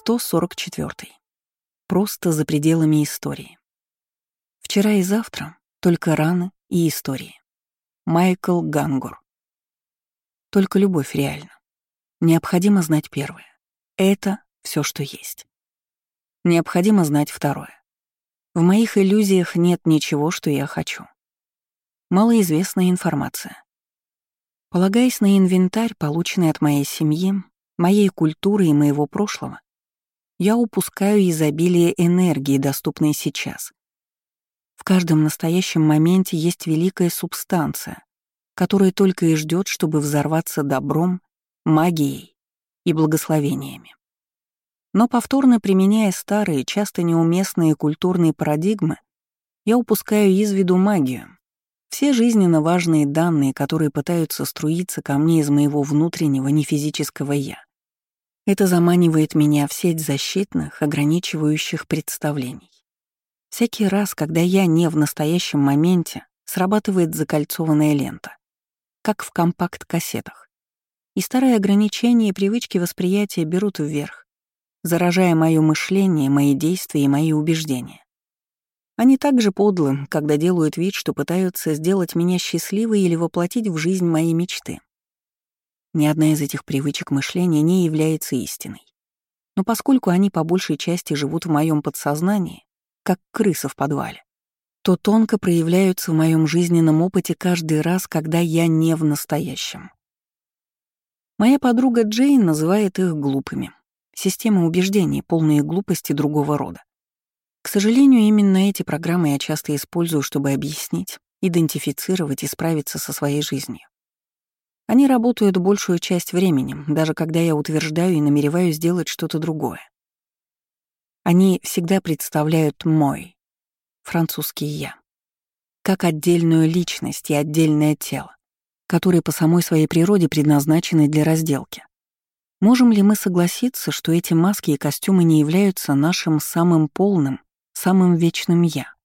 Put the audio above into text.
144. Просто за пределами истории. Вчера и завтра только раны и истории. Майкл Гангур. Только любовь реальна. Необходимо знать первое. Это все, что есть. Необходимо знать второе. В моих иллюзиях нет ничего, что я хочу. Малоизвестная информация. Полагаясь на инвентарь, полученный от моей семьи, моей культуры и моего прошлого, я упускаю изобилие энергии, доступной сейчас. В каждом настоящем моменте есть великая субстанция, которая только и ждет, чтобы взорваться добром, магией и благословениями. Но повторно применяя старые, часто неуместные культурные парадигмы, я упускаю из виду магию. Все жизненно важные данные, которые пытаются струиться ко мне из моего внутреннего нефизического «я». Это заманивает меня в сеть защитных, ограничивающих представлений. Всякий раз, когда я не в настоящем моменте, срабатывает закольцованная лента, как в компакт-кассетах. И старые ограничения и привычки восприятия берут вверх, заражая моё мышление, мои действия и мои убеждения. Они также подлы, когда делают вид, что пытаются сделать меня счастливой или воплотить в жизнь мои мечты. Ни одна из этих привычек мышления не является истиной. Но поскольку они по большей части живут в моем подсознании, как крыса в подвале, то тонко проявляются в моем жизненном опыте каждый раз, когда я не в настоящем. Моя подруга Джейн называет их глупыми. Система убеждений, полные глупости другого рода. К сожалению, именно эти программы я часто использую, чтобы объяснить, идентифицировать и справиться со своей жизнью. Они работают большую часть времени, даже когда я утверждаю и намереваюсь сделать что-то другое. Они всегда представляют мой, французский «я», как отдельную личность и отдельное тело, которые по самой своей природе предназначены для разделки. Можем ли мы согласиться, что эти маски и костюмы не являются нашим самым полным, самым вечным «я»?